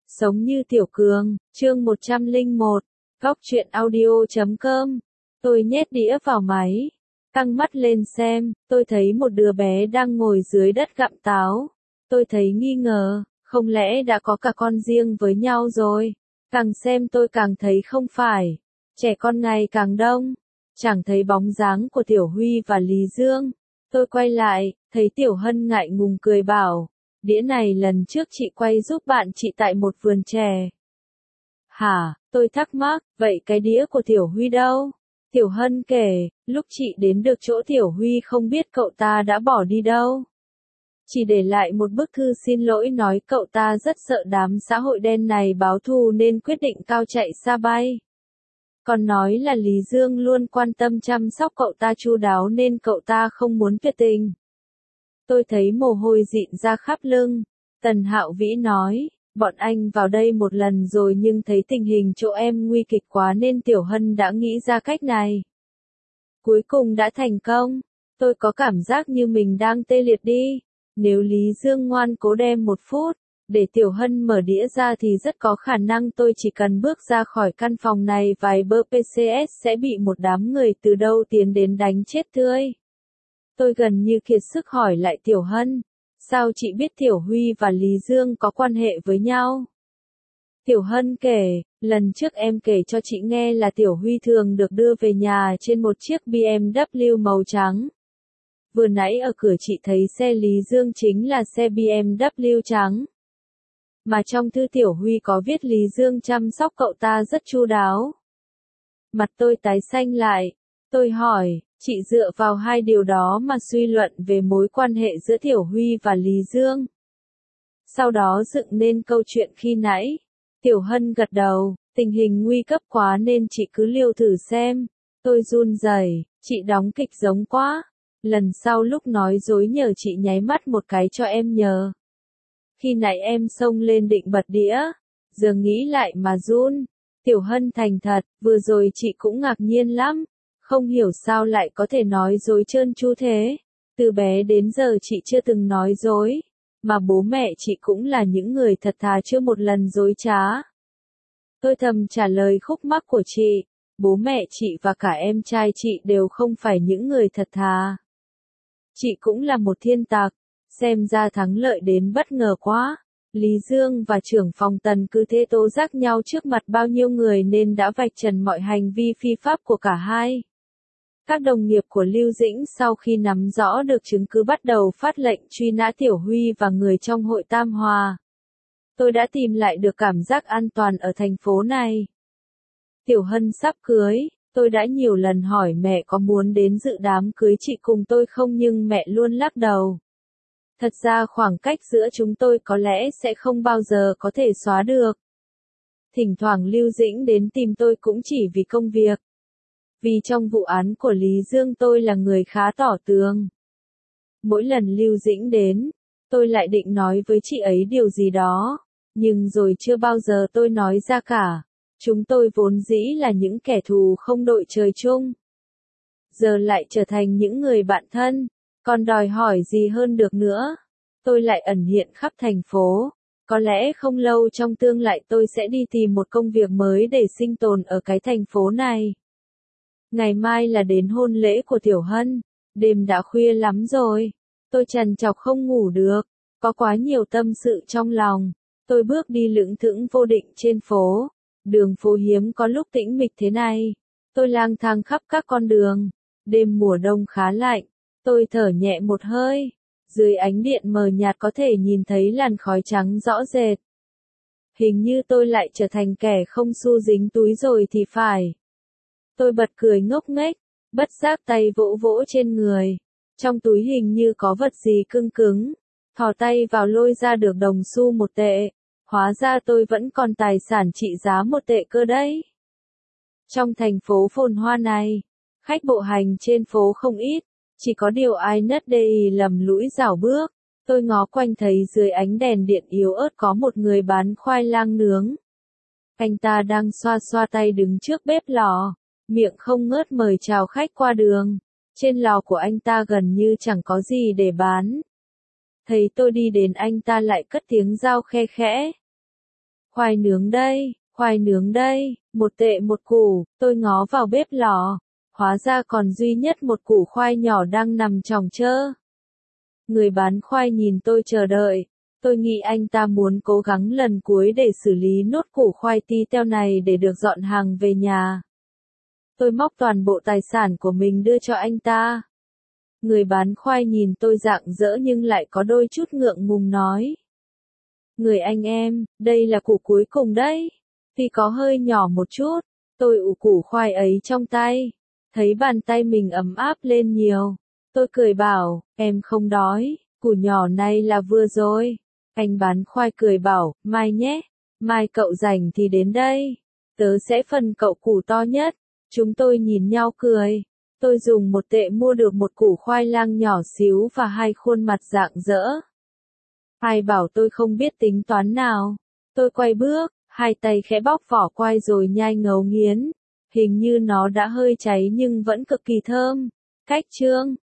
Sống như Tiểu Cường, chương 101, góc truyện audio.com. Tôi nhét đĩa vào máy, căng mắt lên xem, tôi thấy một đứa bé đang ngồi dưới đất gặm táo. Tôi thấy nghi ngờ, không lẽ đã có cả con riêng với nhau rồi? Càng xem tôi càng thấy không phải. Trẻ con ngày càng đông, chẳng thấy bóng dáng của Tiểu Huy và Lý Dương. Tôi quay lại, thấy Tiểu Hân ngại ngùng cười bảo, đĩa này lần trước chị quay giúp bạn chị tại một vườn chè. Hả, tôi thắc mắc, vậy cái đĩa của Tiểu Huy đâu? Tiểu Hân kể, lúc chị đến được chỗ Tiểu Huy không biết cậu ta đã bỏ đi đâu. Chỉ để lại một bức thư xin lỗi nói cậu ta rất sợ đám xã hội đen này báo thù nên quyết định cao chạy xa bay. Còn nói là Lý Dương luôn quan tâm chăm sóc cậu ta chu đáo nên cậu ta không muốn tuyệt tình. Tôi thấy mồ hôi dịn ra khắp lưng. Tần Hạo Vĩ nói, bọn anh vào đây một lần rồi nhưng thấy tình hình chỗ em nguy kịch quá nên Tiểu Hân đã nghĩ ra cách này. Cuối cùng đã thành công. Tôi có cảm giác như mình đang tê liệt đi. Nếu Lý Dương ngoan cố đem một phút, để Tiểu Hân mở đĩa ra thì rất có khả năng tôi chỉ cần bước ra khỏi căn phòng này vài bước PCS sẽ bị một đám người từ đâu tiến đến đánh chết tươi. Tôi gần như kiệt sức hỏi lại Tiểu Hân, sao chị biết Tiểu Huy và Lý Dương có quan hệ với nhau? Tiểu Hân kể, lần trước em kể cho chị nghe là Tiểu Huy thường được đưa về nhà trên một chiếc BMW màu trắng. Vừa nãy ở cửa chị thấy xe Lý Dương chính là xe BMW trắng. Mà trong thư Tiểu Huy có viết Lý Dương chăm sóc cậu ta rất chu đáo. Mặt tôi tái xanh lại. Tôi hỏi, chị dựa vào hai điều đó mà suy luận về mối quan hệ giữa Tiểu Huy và Lý Dương. Sau đó dựng nên câu chuyện khi nãy. Tiểu Hân gật đầu, tình hình nguy cấp quá nên chị cứ liều thử xem. Tôi run rẩy, chị đóng kịch giống quá. Lần sau lúc nói dối nhờ chị nháy mắt một cái cho em nhờ. Khi nãy em xông lên định bật đĩa, giờ nghĩ lại mà run. Tiểu Hân thành thật, vừa rồi chị cũng ngạc nhiên lắm. Không hiểu sao lại có thể nói dối trơn tru thế. Từ bé đến giờ chị chưa từng nói dối. Mà bố mẹ chị cũng là những người thật thà chưa một lần dối trá. Tôi thầm trả lời khúc mắc của chị. Bố mẹ chị và cả em trai chị đều không phải những người thật thà. Chị cũng là một thiên tặc. Xem ra thắng lợi đến bất ngờ quá. Lý Dương và trưởng phòng Tần cứ thế tố giác nhau trước mặt bao nhiêu người nên đã vạch trần mọi hành vi phi pháp của cả hai. Các đồng nghiệp của Lưu Dĩnh sau khi nắm rõ được chứng cứ bắt đầu phát lệnh truy nã Tiểu Huy và người trong hội Tam Hòa. Tôi đã tìm lại được cảm giác an toàn ở thành phố này. Tiểu Hân sắp cưới, tôi đã nhiều lần hỏi mẹ có muốn đến dự đám cưới chị cùng tôi không nhưng mẹ luôn lắc đầu. Thật ra khoảng cách giữa chúng tôi có lẽ sẽ không bao giờ có thể xóa được. Thỉnh thoảng Lưu Dĩnh đến tìm tôi cũng chỉ vì công việc. Vì trong vụ án của Lý Dương tôi là người khá tỏ tường. Mỗi lần Lưu Dĩnh đến, tôi lại định nói với chị ấy điều gì đó, nhưng rồi chưa bao giờ tôi nói ra cả. Chúng tôi vốn dĩ là những kẻ thù không đội trời chung. Giờ lại trở thành những người bạn thân, còn đòi hỏi gì hơn được nữa. Tôi lại ẩn hiện khắp thành phố. Có lẽ không lâu trong tương lai tôi sẽ đi tìm một công việc mới để sinh tồn ở cái thành phố này. Ngày mai là đến hôn lễ của Tiểu Hân. Đêm đã khuya lắm rồi. Tôi trằn trọc không ngủ được. Có quá nhiều tâm sự trong lòng. Tôi bước đi lững thững vô định trên phố. Đường phố hiếm có lúc tĩnh mịch thế này. Tôi lang thang khắp các con đường. Đêm mùa đông khá lạnh. Tôi thở nhẹ một hơi. Dưới ánh điện mờ nhạt có thể nhìn thấy làn khói trắng rõ rệt. Hình như tôi lại trở thành kẻ không xu dính túi rồi thì phải. Tôi bật cười ngốc nghếch, bất giác tay vỗ vỗ trên người. Trong túi hình như có vật gì cứng cứng. Thò tay vào lôi ra được đồng xu 1 tệ. Hóa ra tôi vẫn còn tài sản trị giá 1 tệ cơ đấy. Trong thành phố phồn hoa này, khách bộ hành trên phố không ít. Chỉ có điều ai nất đây lầm lũi rảo bước. Tôi ngó quanh thấy dưới ánh đèn điện yếu ớt có một người bán khoai lang nướng. Anh ta đang xoa xoa tay đứng trước bếp lò. Miệng không ngớt mời chào khách qua đường. Trên lò của anh ta gần như chẳng có gì để bán. Thấy tôi đi đến anh ta lại cất tiếng rao khe khẽ. khoai nướng đây, 1 tệ 1 củ, tôi ngó vào bếp lò, hóa ra còn duy nhất một củ khoai nhỏ đang nằm chòng chơ. Người bán khoai nhìn tôi chờ đợi, tôi nghĩ anh ta muốn cố gắng lần cuối để xử lý nốt củ khoai ti teo này để được dọn hàng về nhà. Tôi móc toàn bộ tài sản của mình đưa cho anh ta. Người bán khoai nhìn tôi rạng rỡ nhưng lại có đôi chút ngượng ngùng nói. Người anh em, đây là củ cuối cùng đấy. Tuy có hơi nhỏ một chút, tôi ủ củ khoai ấy trong tay. Thấy bàn tay mình ấm áp lên nhiều. Tôi cười bảo, em không đói, củ nhỏ này là vừa rồi. Anh bán khoai cười bảo, mai nhé, mai cậu rảnh thì đến đây. Tớ sẽ phân cậu củ to nhất. Chúng tôi nhìn nhau cười. Tôi dùng 1 tệ mua được một củ khoai lang nhỏ xíu và 2 khuôn mặt rạng rỡ. Ai bảo tôi không biết tính toán nào. Tôi quay bước, 2 tay khẽ bóc vỏ khoai rồi nhai ngấu nghiến. Hình như nó đã hơi cháy nhưng vẫn cực kỳ thơm. Cách chương